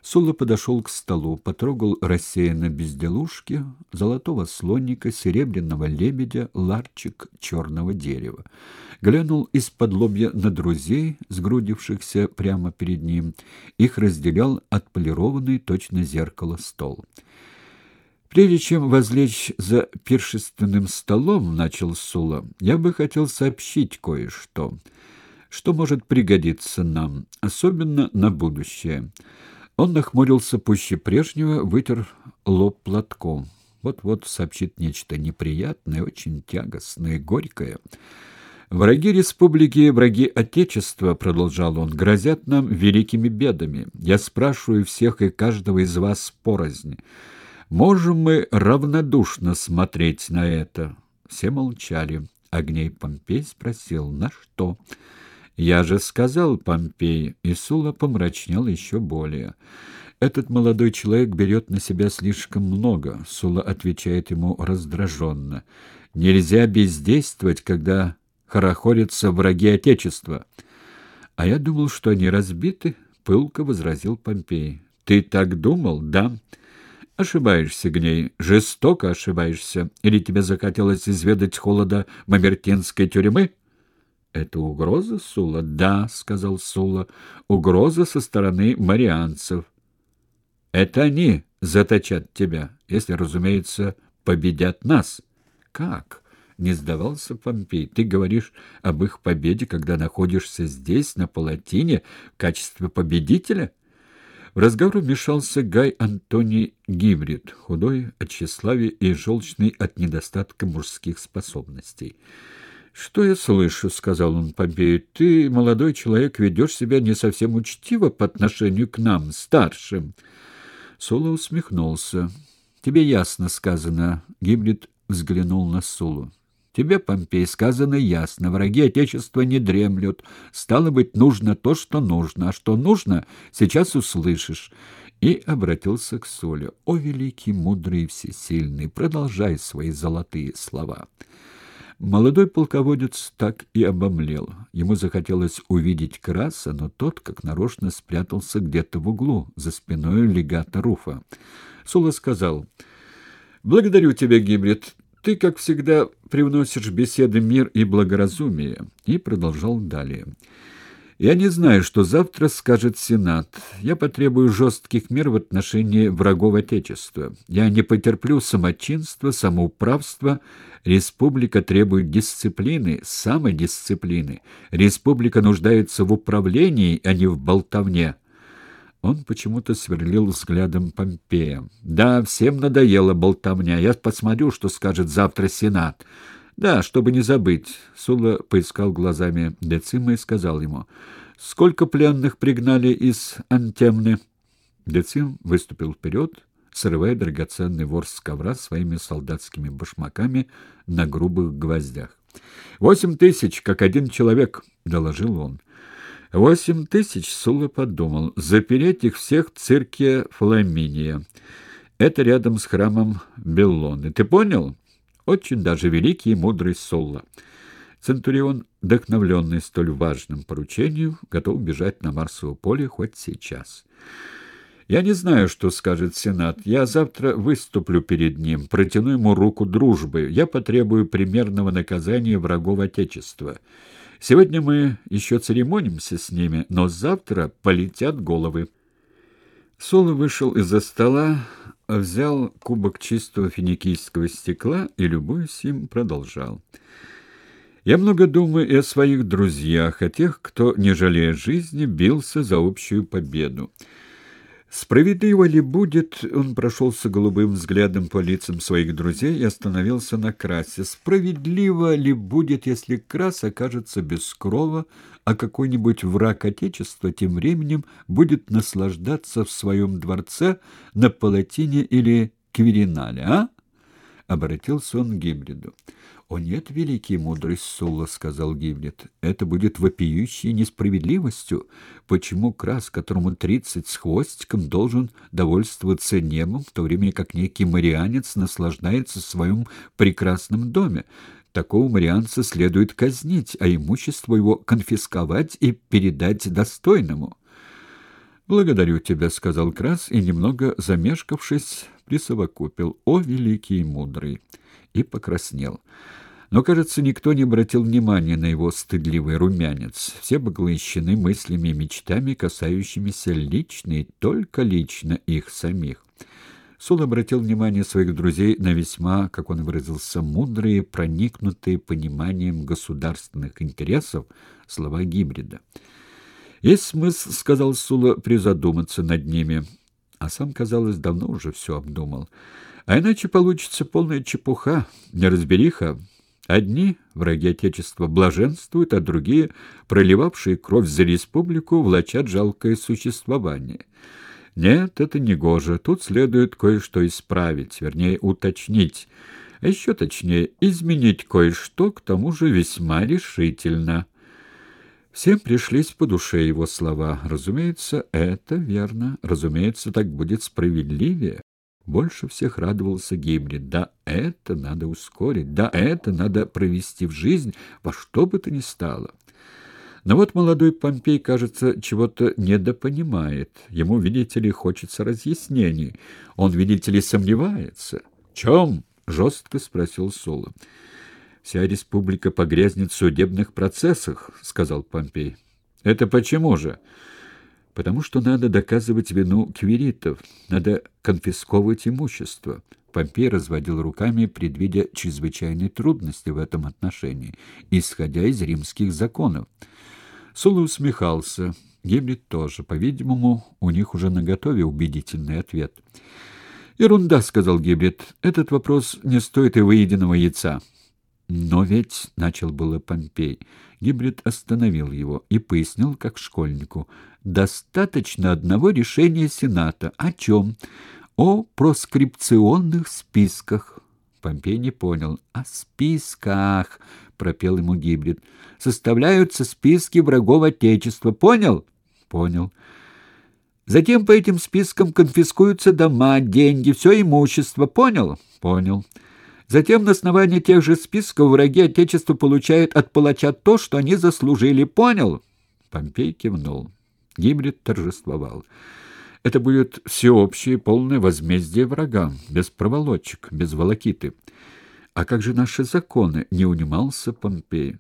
Сула подошел к столу, потрогал рассеянно безделушки, золотого слоника, серебряного лебедя, ларчик черного дерева. Глянул из-под-лобья на друзей, сгрудившихся прямо перед ним. Их разделял отполированный, точно зеркало, стол. «Прежде чем возлечь за пиршественным столом, — начал Сула, — я бы хотел сообщить кое-что, что может пригодиться нам, особенно на будущее». Он нахмурился пуще прежнего, вытер лоб платком. Вот-вот сообщит нечто неприятное, очень тягостное, горькое. «Враги республики, враги Отечества, — продолжал он, — грозят нам великими бедами. Я спрашиваю всех и каждого из вас порознь. Можем мы равнодушно смотреть на это?» Все молчали. Агней Помпей спросил: «На что?» «Я же сказал, Помпей», и Сула помрачнел еще более. «Этот молодой человек берет на себя слишком много», — Сула отвечает ему раздраженно. «Нельзя бездействовать, когда хорохорятся враги Отечества». «А я думал, что они разбиты», — пылко возразил Помпей. «Ты так думал, да?» «Ошибаешься, Гней, жестоко ошибаешься. Или тебе захотелось изведать холода мамертинской тюрьмы?» «Это угроза, Сула?» «Да, — сказал Сула, — угроза со стороны марианцев. Это они заточат тебя, если, разумеется, победят нас». «Как?» — не сдавался Помпей. «Ты говоришь об их победе, когда находишься здесь, на Палатине, в качестве победителя?» В разговор вмешался Гай Антоний Гибрид, худой от тщеславия и желчный от недостатка мужских способностей. «Что я слышу?» — сказал он Помпею. «Ты, молодой человек, ведешь себя не совсем учтиво по отношению к нам, старшим». Сула усмехнулся. «Тебе ясно сказано», — Гибрид взглянул на Сулу. «Тебе, Помпей, сказано ясно. Враги Отечества не дремлют. Стало быть, нужно то, что нужно. А что нужно, сейчас услышишь». И обратился к Суле. «О, великий, мудрый и всесильный, продолжай свои золотые слова». Молодой полководец так и обомлел. Ему захотелось увидеть Краса, но тот, как нарочно, спрятался где-то в углу, за спиной легата Руфа. Сула сказал: «Благодарю тебя, Гибрид. Ты, как всегда, привносишь в беседы мир и благоразумие». И продолжал далее. «Я не знаю, что завтра скажет Сенат. Я потребую жестких мер в отношении врагов Отечества. Я не потерплю самочинства, самоуправства. Республика требует дисциплины, самодисциплины. Республика нуждается в управлении, а не в болтовне». Он почему-то сверлил взглядом Помпея. «Да, всем надоела болтовня. Я посмотрю, что скажет завтра Сенат». «Да, чтобы не забыть». Сула поискал глазами Децима и сказал ему: «Сколько пленных пригнали из Антемны?» Децим выступил вперед, срывая драгоценный ворс с ковра своими солдатскими башмаками на грубых гвоздях. 8000, как один человек», — доложил он. 8000, Сула подумал, — запереть их всех в цирке Фламиния. Это рядом с храмом Беллоны. Ты понял? Очень даже великий и мудрый Сула. Центурион, вдохновленный столь важным поручением, готов бежать на Марсово поле хоть сейчас. «Я не знаю, что скажет Сенат. Я завтра выступлю перед ним, протяну ему руку дружбы. Я потребую примерного наказания врагов Отечества. Сегодня мы еще церемонимся с ними, но завтра полетят головы». Сула вышел из-за стола, взял кубок чистого финикийского стекла и, любуясь им, продолжал. «Я много думаю и о своих друзьях, о тех, кто, не жалея жизни, бился за общую победу. Справедливо ли будет, он прошелся голубым взглядом по лицам своих друзей и остановился на Красе, справедливо ли будет, если Крас окажется без крова, а какой-нибудь враг Отечества тем временем будет наслаждаться в своем дворце на Палатине или Квиринале, а?» Обратился он к Гибриду. «О нет, великий и мудрый Сула, — сказал Гибрид, — это будет вопиющей несправедливостью. Почему Крас, которому 30 с хвостиком, должен довольствоваться небом, в то время как некий марианец наслаждается в своем прекрасном доме? Такого марианца следует казнить, а имущество его конфисковать и передать достойному». «Благодарю тебя», — сказал Крас, и, немного замешкавшись, присовокупил: «О, великий и мудрый!» и покраснел. Но, кажется, никто не обратил внимания на его стыдливый румянец. Все поглощены мыслями и мечтами, касающимися лично и только лично их самих. Сул обратил внимание своих друзей на весьма, как он выразился, мудрые, проникнутые пониманием государственных интересов слова Гибрида. «Есть смысл, — сказал Сула, — призадуматься над ними». А сам, казалось, давно уже все обдумал. А иначе получится полная чепуха, неразбериха. Одни, враги Отечества, блаженствуют, а другие, проливавшие кровь за республику, влачат жалкое существование. Нет, это не гоже. Тут следует кое-что исправить, вернее, уточнить. А еще точнее, изменить кое-что, к тому же весьма решительно. Всем пришлись по душе его слова. Разумеется, это верно. Разумеется, так будет справедливее. Больше всех радовался Гибрид. Да, это надо ускорить. Да, это надо провести в жизнь во что бы то ни стало. Но вот молодой Помпей, кажется, чего-то недопонимает. Ему, видите ли, хочется разъяснений. Он, видите ли, сомневается. — В чем? — жестко спросил Сула. «Вся республика погрязнет в судебных процессах», — сказал Помпей. «Это почему же?» «Потому что надо доказывать вину квиритов, надо конфисковывать имущество». Помпей разводил руками, предвидя чрезвычайные трудности в этом отношении, исходя из римских законов. Сула усмехался. Гибрид тоже. По-видимому, у них уже наготове убедительный ответ. «Ерунда», — сказал Гибрид. «Этот вопрос не стоит и выеденного яйца». «Но ведь», — начал было Помпей, Гибрид остановил его и пояснил, как школьнику: «достаточно одного решения Сената». «О чем?» «О проскрипционных списках». Помпей не понял. «О списках», — пропел ему Гибрид. «Составляются списки врагов Отечества. Понял?» «Понял». «Затем по этим спискам конфискуются дома, деньги, все имущество. Понял?» «Понял». Затем на основании тех же списков враги Отечества получают от палача то, что они заслужили. Понял?» Помпей кивнул. Гибрид торжествовал. «Это будет всеобщее полное возмездие врагам, без проволочек, без волокиты». «А как же наши законы?» — не унимался Помпей.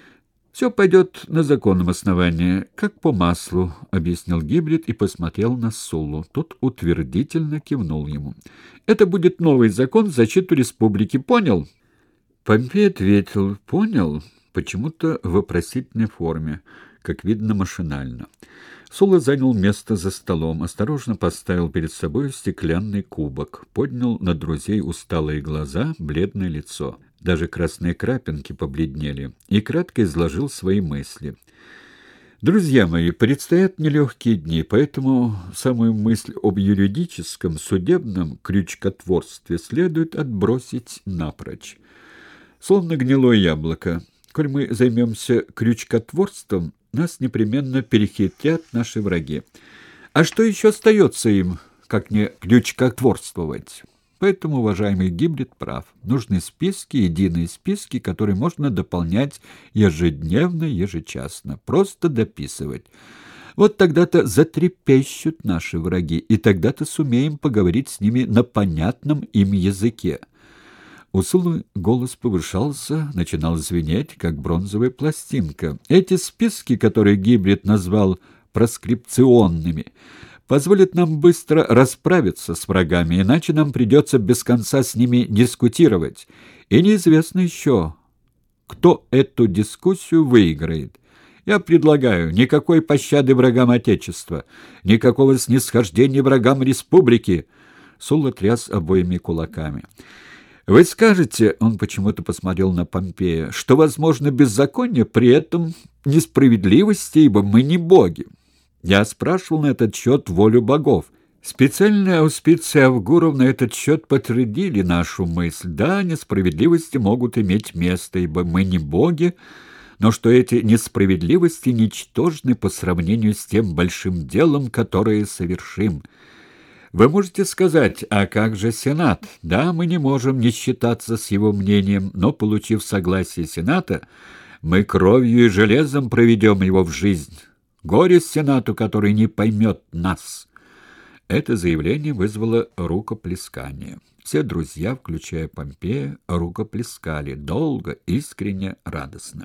«Все пойдет на законном основании, как по маслу», — объяснил Гибрид и посмотрел на Суллу. Тот утвердительно кивнул ему. «Это будет новый закон в защиту республики. Понял?» Помпей ответил: «Понял», почему-то в вопросительной форме, как видно, машинально. Сулла занял место за столом, осторожно поставил перед собой стеклянный кубок, поднял на друзей усталые глаза, бледное лицо. Даже красные крапинки побледнели, и кратко изложил свои мысли. «Друзья мои, предстоят нелегкие дни, поэтому самую мысль об юридическом, судебном крючкотворстве следует отбросить напрочь. Словно гнилое яблоко. Коль мы займемся крючкотворством, нас непременно перехитрят наши враги. А что еще остается им, как не крючкотворствовать?» Поэтому, уважаемый Гибрид прав. Нужны списки, единые списки, которые можно дополнять ежедневно, ежечасно. Просто дописывать. Вот тогда-то затрепещут наши враги, и тогда-то сумеем поговорить с ними на понятном им языке. У Суллы голос повышался, начинал звенеть, как бронзовая пластинка. Эти списки, которые Гибрид назвал проскрипционными, позволит нам быстро расправиться с врагами, иначе нам придется без конца с ними дискутировать. И неизвестно еще, кто эту дискуссию выиграет. Я предлагаю никакой пощады врагам Отечества, никакого снисхождения врагам республики. Сулла тряс обоими кулаками. Вы скажете, он почему-то посмотрел на Помпея, что возможно беззаконие, при этом несправедливости, ибо мы не боги. Я спрашивал на этот счет волю богов. Специальные ауспиции Авгуров на этот счет подтвердили нашу мысль. Да, несправедливости могут иметь место, ибо мы не боги, но что эти несправедливости ничтожны по сравнению с тем большим делом, которое совершим. Вы можете сказать, а как же Сенат? Да, мы не можем не считаться с его мнением, но, получив согласие Сената, мы кровью и железом проведем его в жизнь. Горе Сенату, который не поймет нас!» Это заявление вызвало рукоплескание. Все друзья, включая Помпея, рукоплескали долго, искренне, радостно.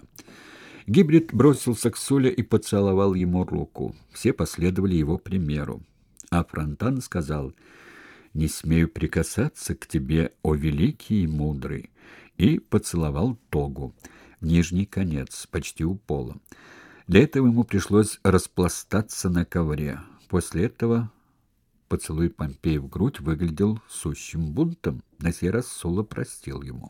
Гибрид бросился к Суле и поцеловал ему руку. Все последовали его примеру. А Фронтан сказал: «Не смею прикасаться к тебе, о великий и мудрый», и поцеловал тогу, в нижний конец, почти у пола. Для этого ему пришлось распластаться на ковре. После этого поцелуй Помпея в грудь выглядел сущим бунтом. На сей раз Сула простил ему.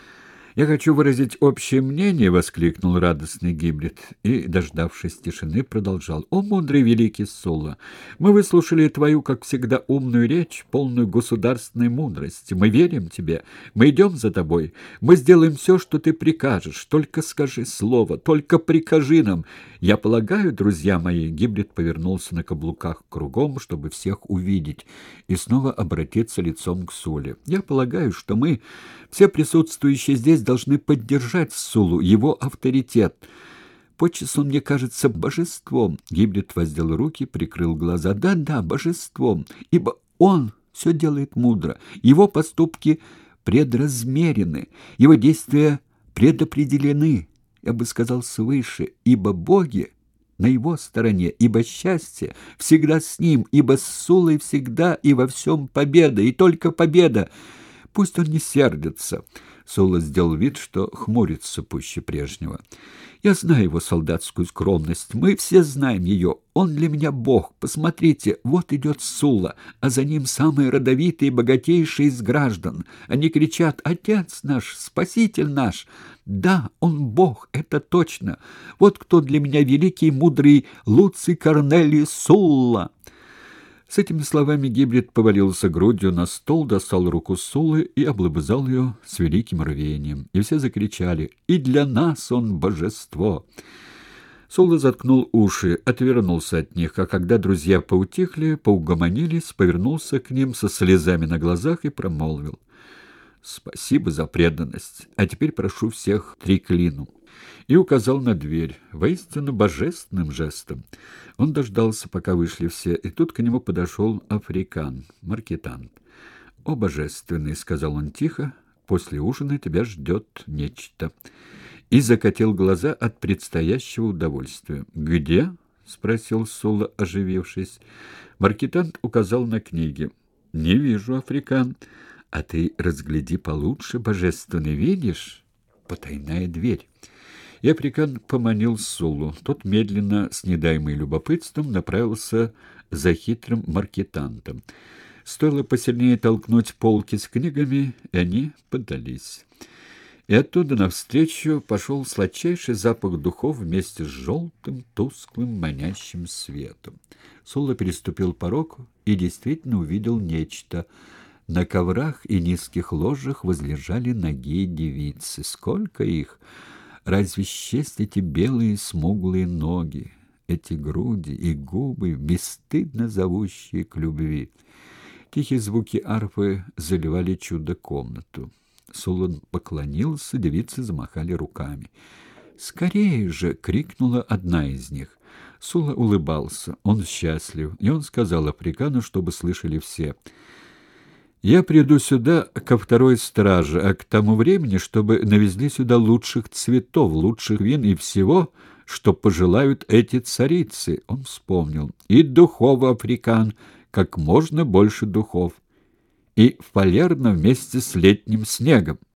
«Я хочу выразить общее мнение», — воскликнул радостный Гибрид, и, дождавшись тишины, продолжал. «О, мудрый великий Сула! Мы выслушали твою, как всегда, умную речь, полную государственной мудрости. Мы верим тебе, мы идем за тобой, мы сделаем все, что ты прикажешь. Только скажи слово, только прикажи нам. Я полагаю, друзья мои...» Гибрид повернулся на каблуках кругом, чтобы всех увидеть, и снова обратиться лицом к Суле. «Я полагаю, что мы, все присутствующие здесь, должны поддержать Сулу, его авторитет. Подчас он мне кажется божеством». Гибрид воздел руки, прикрыл глаза. «Да, божеством, ибо он все делает мудро. Его поступки предразмерены, его действия предопределены, я бы сказал, свыше, ибо боги на его стороне, ибо счастье всегда с ним, ибо с Сулой всегда и во всем победа, и только победа. Пусть он не сердится». Сула сделал вид, что хмурится пуще прежнего. «Я знаю его солдатскую скромность. Мы все знаем ее. Он для меня бог. Посмотрите, вот идет Сула, а за ним самые родовитые и богатейшие из граждан. Они кричат: «Отец наш, Спаситель наш!» Да, он бог, это точно. Вот кто для меня великий и мудрый Луций Корнелий Сулла». С этими словами Гибрид повалился грудью на стол, достал руку Сулы и облобызал ее с великим рвением. И все закричали: «И для нас он божество!» Сула заткнул уши, отвернулся от них, а когда друзья поутихли, поугомонились, повернулся к ним со слезами на глазах и промолвил: «Спасибо за преданность, а теперь прошу всех триклину». И указал на дверь, воистину божественным жестом. Он дождался, пока вышли все, и тут к нему подошел Африкан, маркетант. «О, божественный!» — сказал он тихо, — «после ужина тебя ждет нечто». И закатил глаза от предстоящего удовольствия. «Где?» — спросил Сула, оживившись. Маркетант указал на книги. «Не вижу, Африкан. А ты разгляди получше, божественный, видишь? Потайная дверь». И Африкан поманил Сулу. Тот медленно, с недаемым любопытством, направился за хитрым маркетантом. Стоило посильнее толкнуть полки с книгами, и они поддались. И оттуда навстречу пошел сладчайший запах духов вместе с желтым, тусклым, манящим светом. Сула переступил порог и действительно увидел нечто. На коврах и низких ложах возлежали ноги девицы. Сколько их! Разве счесть эти белые смуглые ноги, эти груди и губы, бесстыдно зовущие к любви? Тихие звуки арфы заливали чудо-комнату. Сула поклонился, девицы замахали руками. «Скорее же!» — крикнула одна из них. Сула улыбался, он счастлив, и он сказал Африкану, чтобы слышали все: «Я приду сюда ко второй страже, а к тому времени, чтобы навезли сюда лучших цветов, лучших вин и всего, что пожелают эти царицы». Он вспомнил: «И духов, Африкан, как можно больше духов, и в Палерно вместе с летним снегом».